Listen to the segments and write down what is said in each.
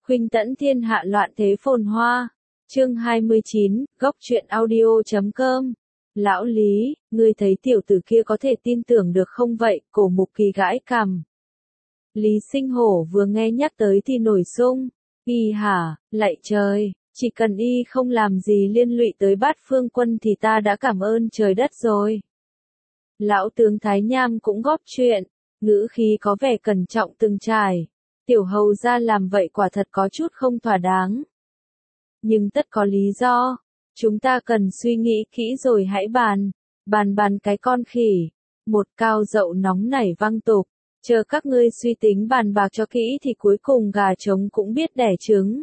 Khuynh tẫn thiên hạ loạn thế phồn hoa. Chương 29, góc truyện audio.com. Lão Lý, ngươi thấy tiểu tử kia có thể tin tưởng được không vậy? Cổ Mục Kỳ gãi cằm. Lý Sinh Hổ vừa nghe nhắc tới thì nổi sung. Y hả, lạy trời, chỉ cần y không làm gì liên lụy tới Bát Phương Quân thì ta đã cảm ơn trời đất rồi. Lão tướng Thái Nham cũng góp chuyện, ngữ khí có vẻ cẩn trọng từng trải. Tiểu hầu ra làm vậy quả thật có chút không thỏa đáng. Nhưng tất có lý do. Chúng ta cần suy nghĩ kỹ rồi hãy bàn. Bàn cái con khỉ. Một cao dậu nóng nảy văng tục. Chờ các ngươi suy tính bàn bạc cho kỹ thì cuối cùng gà trống cũng biết đẻ trứng.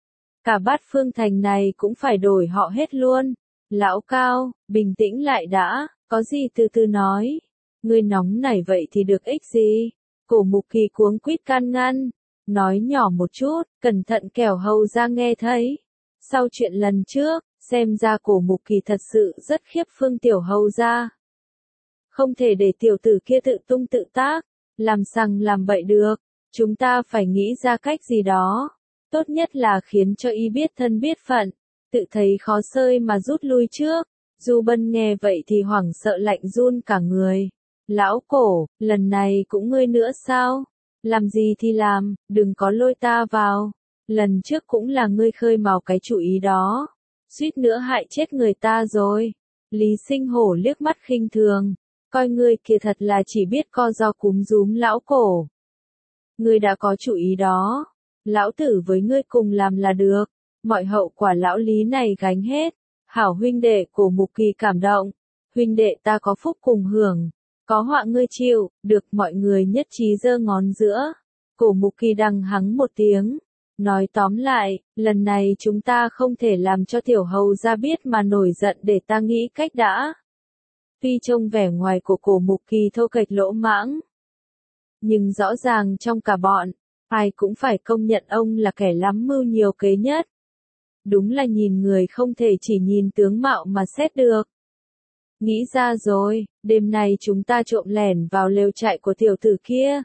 Cả Bát Phương Thành này cũng phải đổi họ hết luôn. Lão Cao, bình tĩnh lại đã, có gì từ từ nói. Ngươi nóng nảy vậy thì được ích gì? Cổ Mục Kỳ cuống quýt can ngăn. Nói nhỏ một chút, cẩn thận kẻo hầu ra nghe thấy. Sau chuyện lần trước, xem ra Cổ Mục Kỳ thật sự rất khiếp Phương tiểu hầu ra. Không thể để tiểu tử kia tự tung tự tác, làm sằng làm bậy được. Chúng ta phải nghĩ ra cách gì đó. Tốt nhất là khiến cho y biết thân biết phận, tự thấy khó xơi mà rút lui trước. Du Bân nghe vậy thì hoảng sợ lạnh run cả người. Lão Cổ, lần này cũng ngươi nữa sao? Làm gì thì làm, đừng có lôi ta vào. Lần trước cũng là ngươi khơi mào cái chủ ý đó. Suýt nữa hại chết người ta rồi. Lý Sinh Hổ liếc mắt khinh thường. Coi ngươi kia thật là chỉ biết co ro cúm rúm Lão Cổ. Ngươi đã có chủ ý đó. Lão tử với ngươi cùng làm là được. Mọi hậu quả lão Lý này gánh hết. Hảo huynh đệ của Mục Kỳ cảm động. Huynh đệ ta có phúc cùng hưởng. Có họa ngươi chịu, được mọi người nhất trí giơ ngón giữa. Cổ Mục Kỳ đằng hắng một tiếng. Nói tóm lại, lần này chúng ta không thể làm cho tiểu hầu ra biết mà nổi giận để ta nghĩ cách đã. Tuy trông vẻ ngoài của Cổ Mục Kỳ thô kệch lỗ mãng. Nhưng rõ ràng trong cả bọn, ai cũng phải công nhận ông là kẻ lắm mưu nhiều kế nhất. Đúng là nhìn người không thể chỉ nhìn tướng mạo mà xét được. Nghĩ ra rồi, đêm nay chúng ta trộm lẻn vào lều trại của tiểu tử kia.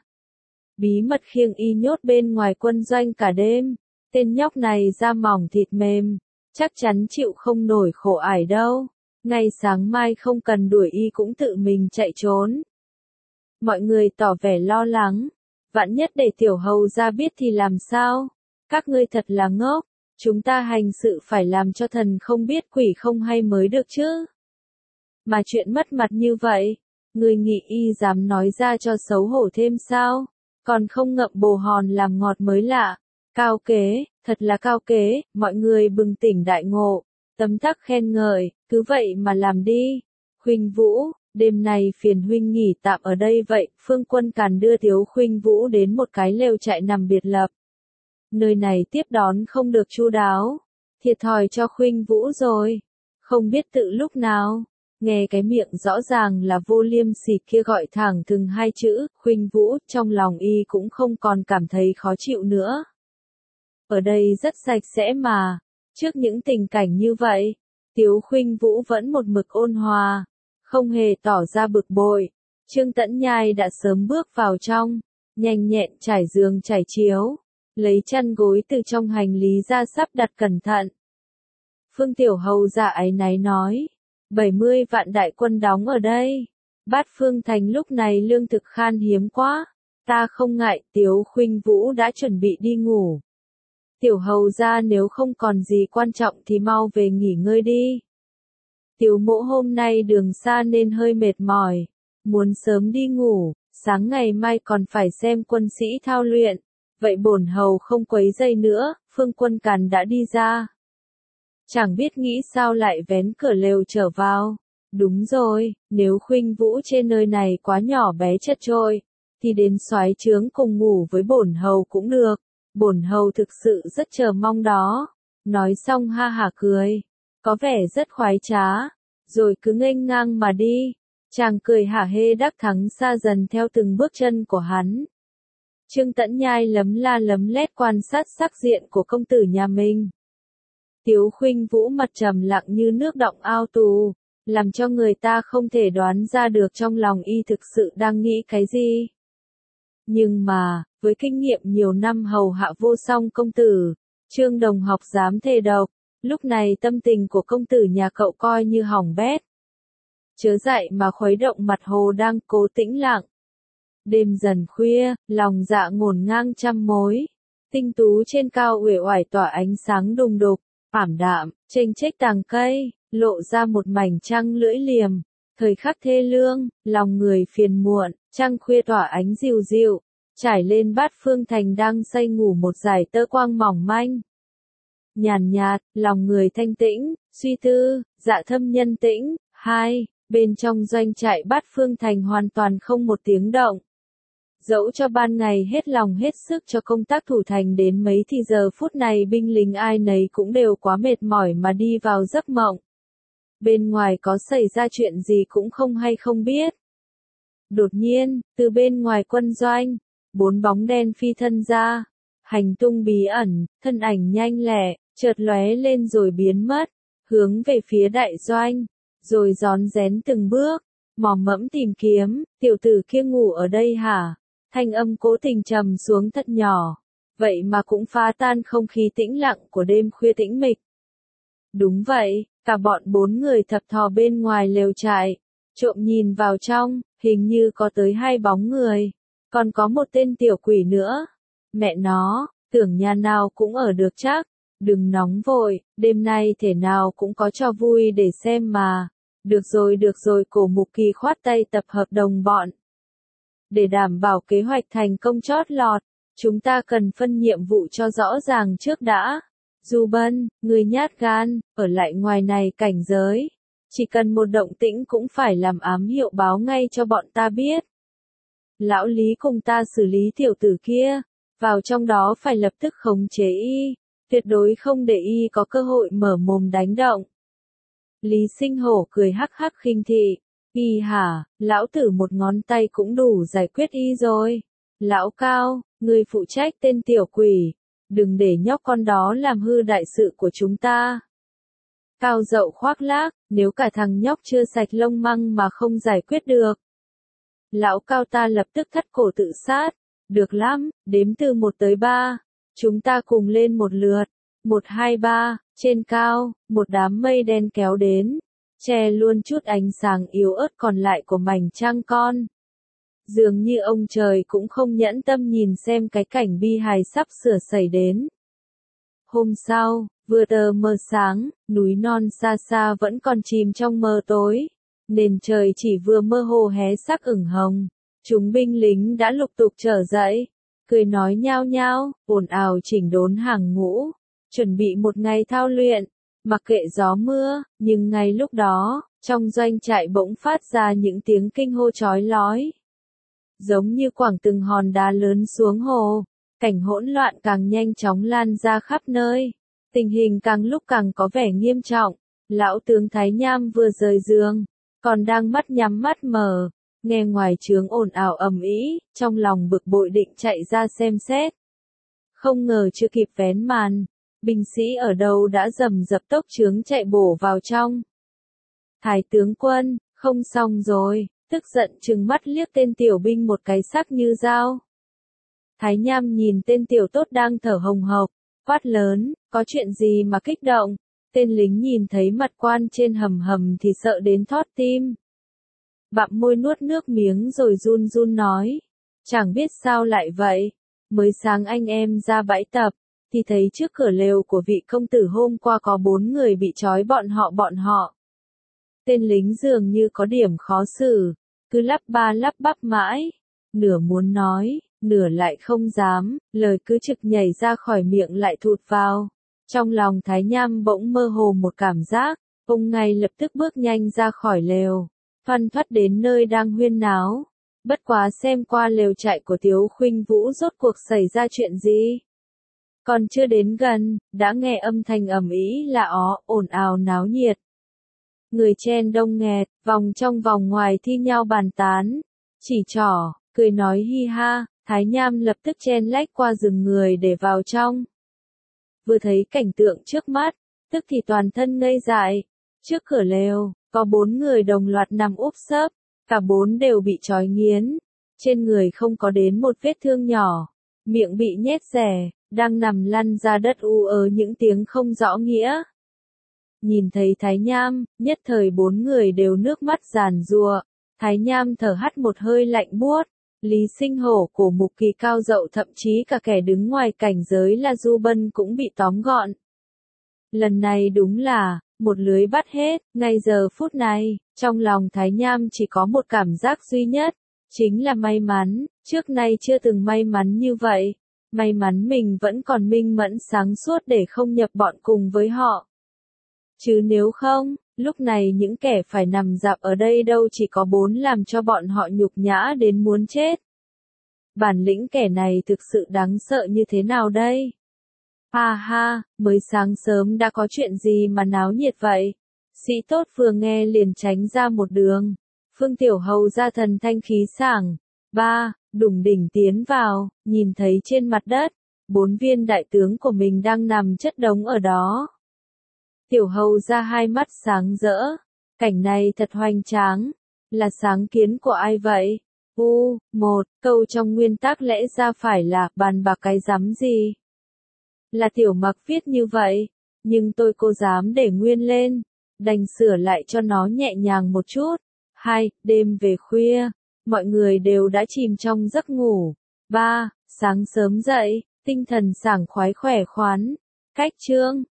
Bí mật khiêng y nhốt bên ngoài quân doanh cả đêm. Tên nhóc này da mỏng thịt mềm, chắc chắn chịu không nổi khổ ải đâu. Ngay sáng mai không cần đuổi y cũng tự mình chạy trốn. Mọi người tỏ vẻ lo lắng. Vạn nhất để tiểu hầu ra biết thì làm sao? Các ngươi thật là ngốc. Chúng ta hành sự phải làm cho thần không biết quỷ không hay mới được chứ. Mà chuyện mất mặt như vậy, người nghĩ y dám nói ra cho xấu hổ thêm sao? Còn không ngậm bồ hòn làm ngọt mới lạ. Cao kế, thật là cao kế, mọi người bừng tỉnh đại ngộ, tấm tắc khen ngợi, cứ vậy mà làm đi. Khuynh Vũ, đêm nay phiền huynh nghỉ tạm ở đây vậy. Phương Quân Càn đưa Tiếu Khuynh Vũ đến một cái lều trại nằm biệt lập. Nơi này tiếp đón không được chu đáo, thiệt thòi cho Khuynh Vũ rồi. Không biết tự lúc nào, nghe cái miệng rõ ràng là vô liêm sỉ kia gọi thẳng thừng hai chữ, Khuynh Vũ, trong lòng y cũng không còn cảm thấy khó chịu nữa. Ở đây rất sạch sẽ mà. Trước những tình cảnh như vậy, Tiếu Khuynh Vũ vẫn một mực ôn hòa, không hề tỏ ra bực bội. Trương Tẫn Nhai đã sớm bước vào trong, nhanh nhẹn trải giường trải chiếu, lấy chăn gối từ trong hành lý ra sắp đặt cẩn thận. Phương tiểu hầu dạ áy náy nói, 70 vạn đại quân đóng ở đây. Bát Phương Thành lúc này lương thực khan hiếm quá. Ta không ngại. Tiếu Khuynh Vũ đã chuẩn bị đi ngủ. Tiểu hầu ra nếu không còn gì quan trọng thì mau về nghỉ ngơi đi. Tiểu mỗ hôm nay đường xa nên hơi mệt mỏi, muốn sớm đi ngủ, sáng ngày mai còn phải xem quân sĩ thao luyện. Vậy bổn hầu không quấy rầy nữa. Phương Quân Càn đã đi ra. Chẳng biết nghĩ sao lại vén cửa lều trở vào. Đúng rồi, nếu Khuynh Vũ trên nơi này quá nhỏ bé chật chội, thì đến soái trướng cùng ngủ với bổn hầu cũng được. Bổn hầu thực sự rất chờ mong đó. Nói xong ha hả cười, có vẻ rất khoái trá, rồi cứ nghênh ngang mà đi. Chàng cười hả hê đắc thắng xa dần theo từng bước chân của hắn. Trương Tẫn Nhai lấm la lấm lét quan sát sắc diện của công tử nhà mình. Tiếu Khuynh Vũ mặt trầm lặng như nước động ao tù, làm cho người ta không thể đoán ra được trong lòng y thực sự đang nghĩ cái gì. Nhưng mà, với kinh nghiệm nhiều năm hầu hạ vô song công tử, Trương đồng học dám thề độc, lúc này tâm tình của công tử nhà cậu coi như hỏng bét. Chớ dạy mà khuấy động mặt hồ đang cố tĩnh lặng. Đêm dần khuya, lòng dạ ngổn ngang trăm mối. Tinh tú trên cao uể oải tỏa ánh sáng đùng đục, ảm đạm, chênh chếch tàng cây, lộ ra một mảnh trăng lưỡi liềm. Thời khắc thê lương, lòng người phiền muộn, trăng khuya tỏa ánh dịu dịu, trải lên bát phương thành đang say ngủ một dải tơ quang mỏng manh. Nhàn nhạt, lòng người thanh tĩnh, suy tư, dạ thâm nhân tĩnh. Hai, bên trong doanh trại bát phương thành hoàn toàn không một tiếng động. Dẫu cho ban ngày hết lòng hết sức cho công tác thủ thành đến mấy thì giờ phút này binh lính ai nấy cũng đều quá mệt mỏi mà đi vào giấc mộng. Bên ngoài có xảy ra chuyện gì cũng không hay không biết. Đột nhiên, từ bên ngoài quân doanh, 4 bóng đen phi thân ra, hành tung bí ẩn, thân ảnh nhanh lẹ, chợt lóe lên rồi biến mất, hướng về phía đại doanh, rồi rón rén từng bước, mò mẫm tìm kiếm, tiểu tử kia ngủ ở đây hả? Thanh âm cố tình trầm xuống thật nhỏ, vậy mà cũng phá tan không khí tĩnh lặng của đêm khuya tĩnh mịch. Đúng vậy, cả bọn 4 người thập thò bên ngoài lều trại, trộm nhìn vào trong, hình như có tới 2 bóng người, còn có một tên tiểu quỷ nữa. Mẹ nó, tưởng nhà nào cũng ở được chắc, đừng nóng vội, đêm nay thể nào cũng có trò vui để xem mà. Được rồi, Cổ Mục Kỳ khoát tay tập hợp đồng bọn. Để đảm bảo kế hoạch thành công chót lọt, chúng ta cần phân nhiệm vụ cho rõ ràng trước đã. Du Bân, người nhát gan, ở lại ngoài này cảnh giới. Chỉ cần một động tĩnh cũng phải làm ám hiệu báo ngay cho bọn ta biết. Lão Lý cùng ta xử lý tiểu tử kia, vào trong đó phải lập tức khống chế y, tuyệt đối không để y có cơ hội mở mồm đánh động. Lý Sinh Hổ cười hắc hắc khinh thị, y hả, lão tử một ngón tay cũng đủ giải quyết y rồi. Lão Cao, người phụ trách tên tiểu quỷ, đừng để nhóc con đó làm hư đại sự của chúng ta. Cao Dậu khoác lác, nếu cả thằng nhóc chưa sạch lông măng mà không giải quyết được. Lão Cao ta lập tức thắt cổ tự sát, được lắm, đếm từ 1 tới 3, chúng ta cùng lên một lượt. 1, 2, 3, trên cao, một đám mây đen kéo đến, che luôn chút ánh sáng yếu ớt còn lại của mảnh trăng con. Dường như ông trời cũng không nhẫn tâm nhìn xem cái cảnh bi hài sắp sửa xảy đến. Hôm sau, vừa tờ mờ sáng, núi non xa xa vẫn còn chìm trong mờ tối, nền trời chỉ vừa mơ hồ hé sắc ửng hồng. Chúng binh lính đã lục tục trở dậy, cười nói nhao nhao, ồn ào chỉnh đốn hàng ngũ, chuẩn bị một ngày thao luyện, mặc kệ gió mưa, nhưng ngay lúc đó, trong doanh trại bỗng phát ra những tiếng kinh hô chói lói. Giống như quẳng từng hòn đá lớn xuống hồ, cảnh hỗn loạn càng nhanh chóng lan ra khắp nơi, tình hình càng lúc càng có vẻ nghiêm trọng. Lão tướng Thái Nham vừa rời giường, còn đang mắt nhắm mắt mở, nghe ngoài trướng ồn ào ầm ĩ, trong lòng bực bội định chạy ra xem xét. Không ngờ chưa kịp vén màn, binh sĩ ở đâu đã rầm rập tốc trướng chạy bổ vào trong. Thái tướng quân, không xong rồi, tức giận trừng mắt liếc tên tiểu binh một cái sắc như dao. Thái Nham nhìn tên tiểu tốt đang thở hồng hộc, quát lớn, có chuyện gì mà kích động? Tên lính nhìn thấy mặt quan trên hầm hầm thì sợ đến thót tim. Bặm môi nuốt nước miếng rồi run run nói, chẳng biết sao lại vậy, mới sáng anh em ra bãi tập, thì thấy trước cửa lều của vị công tử hôm qua có 4 người bị trói bọn họ. Tên lính dường như có điểm khó xử, cứ lắp ba lắp bắp mãi, nửa muốn nói, nửa lại không dám, lời cứ trực nhảy ra khỏi miệng lại thụt vào. Trong lòng Thái Nham bỗng mơ hồ một cảm giác, ông ngay lập tức bước nhanh ra khỏi lều, thoăn thoắt đến nơi đang huyên náo. Bất quá xem qua lều trại của Tiếu Khuynh Vũ rốt cuộc xảy ra chuyện gì. Còn chưa đến gần, đã nghe âm thanh ầm ĩ lạ ó, ồn ào náo nhiệt. Người chen đông nghẹt, vòng trong vòng ngoài thi nhau bàn tán, chỉ trỏ, cười nói hi ha. Thái Nham lập tức chen lách qua rừng người để vào trong. Vừa thấy cảnh tượng trước mắt, tức thì toàn thân ngây dại. Trước cửa lều, có 4 người đồng loạt nằm úp sấp, cả 4 đều bị trói nghiến. Trên người không có đến một vết thương nhỏ, miệng bị nhét rẻ, đang nằm lăn ra đất u ớ những tiếng không rõ nghĩa. Nhìn thấy Thái Nham, nhất thời bốn người đều nước mắt giàn giụa. Thái Nham thở hắt một hơi lạnh buốt. Lý Sinh Hổ, Cổ Mục Kỳ, Cao Dậu, thậm chí cả kẻ đứng ngoài cảnh giới là Du Bân cũng bị tóm gọn. Lần này đúng là một lưới bắt hết. Ngay giờ phút này, trong lòng Thái Nham chỉ có một cảm giác duy nhất, chính là may mắn. Trước nay chưa từng may mắn như vậy. May mắn mình vẫn còn minh mẫn sáng suốt để không nhập bọn cùng với họ. Chứ nếu không, lúc này những kẻ phải nằm rạp ở đây đâu chỉ có bốn, làm cho bọn họ nhục nhã đến muốn chết. Bản lĩnh kẻ này thực sự đáng sợ như thế nào đây? Ha ha, mới sáng sớm đã có chuyện gì mà náo nhiệt vậy? Sĩ tốt vừa nghe liền tránh ra một đường. Phương Tiểu Hầu ra thần thanh khí sảng. Đủng đỉnh tiến vào, nhìn thấy trên mặt đất, 4 viên đại tướng của mình đang nằm chất đống ở đó. Tiểu Hầu ra hai mắt sáng rỡ. Cảnh này thật hoành tráng. Là sáng kiến của ai vậy? Một câu trong nguyên tắc lẽ ra phải là bàn bạc cái rắm gì? Là Tiểu Mặc viết như vậy, nhưng tôi cô dám để nguyên lên, đành sửa lại cho nó nhẹ nhàng một chút. 2. Đêm về khuya, mọi người đều đã chìm trong giấc ngủ. 3. Sáng sớm dậy, tinh thần sảng khoái khỏe khoắn. Cách chương